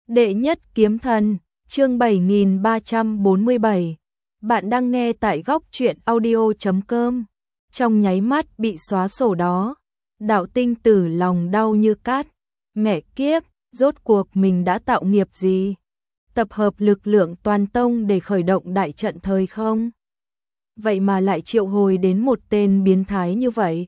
Đệ nhất kiếm thần, chương 7347. Bạn đang nghe tại góc truyện audio.com. Trong nháy mắt bị xóa sổ đó, Đạo Tinh Tử lòng đau như cát. Mẹ kiếp, rốt cuộc mình đã tạo nghiệp gì? Tập hợp lực lượng toàn tông để khởi động đại trận thời không? Vậy mà lại triệu hồi đến một tên biến thái như vậy.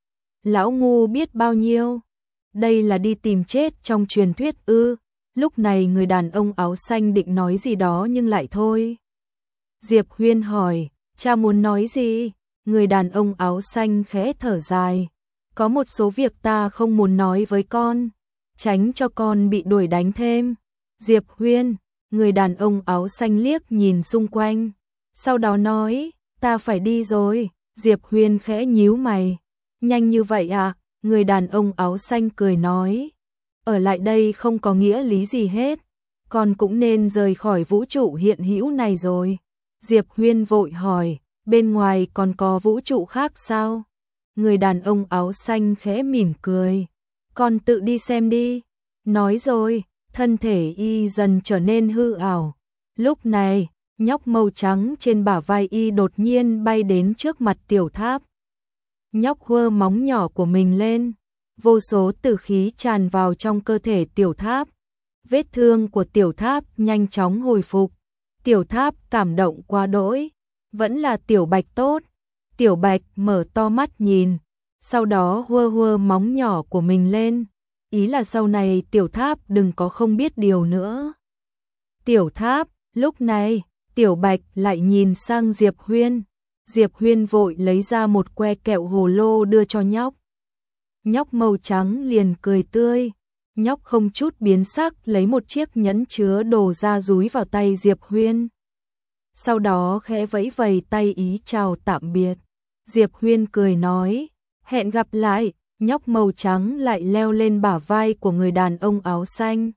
Lão ngu biết bao nhiêu. Đây là đi tìm chết trong truyền thuyết ư? Lúc này người đàn ông áo xanh định nói gì đó nhưng lại thôi. Diệp Huyên hỏi, cha muốn nói gì? Người đàn ông áo xanh khẽ thở dài. Có một số việc ta không muốn nói với con, tránh cho con bị đuổi đánh thêm. Diệp Huyên, người đàn ông áo xanh liếc nhìn xung quanh. Sau đó nói, ta phải đi rồi. Diệp Huyên khẽ nhíu mày. Nhanh như vậy à? Người đàn ông áo xanh cười nói. Ở lại đây không có nghĩa lý gì hết, con cũng nên rời khỏi vũ trụ hiện hữu này rồi. Diệp Huyên vội hỏi, bên ngoài còn có vũ trụ khác sao? Người đàn ông áo xanh khẽ mỉm cười, con tự đi xem đi. Nói rồi, thân thể y dần trở nên hư ảo. Lúc này, nhóc màu trắng trên bả vai y đột nhiên bay đến trước mặt Tiểu Tháp. Nhóc hơ móng nhỏ của mình lên. Vô số tử khí tràn vào trong cơ thể Tiểu Tháp. Vết thương của Tiểu Tháp nhanh chóng hồi phục. Tiểu Tháp cảm động quá đỗi. Vẫn là Tiểu Bạch tốt. Tiểu Bạch mở to mắt nhìn. Sau đó hơ móng nhỏ của mình lên. Ý là sau này Tiểu Tháp đừng có không biết điều nữa. Tiểu Tháp, lúc này, Tiểu Bạch lại nhìn sang Diệp Huyên. Diệp Huyên vội lấy ra một que kẹo hồ lô đưa cho nhóc. Nhóc màu trắng liền cười tươi. Nhóc không chút biến sắc lấy một chiếc nhẫn chứa đồ ra dúi vào tay Diệp Huyên. Sau đó khẽ vẫy vầy tay ý chào tạm biệt. Diệp Huyên cười nói, hẹn gặp lại. Nhóc màu trắng lại leo lên bả vai của người đàn ông áo xanh.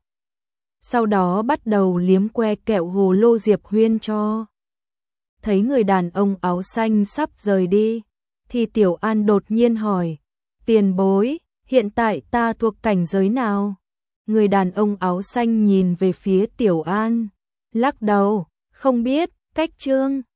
Sau đó bắt đầu liếm que kẹo hồ lô Diệp Huyên cho. Thấy người đàn ông áo xanh sắp rời đi, thì Tiểu An đột nhiên hỏi, tiền bối, hiện tại ta thuộc cảnh giới nào? Người đàn ông áo xanh nhìn về phía Tiểu An, lắc đầu, không biết, cách chương.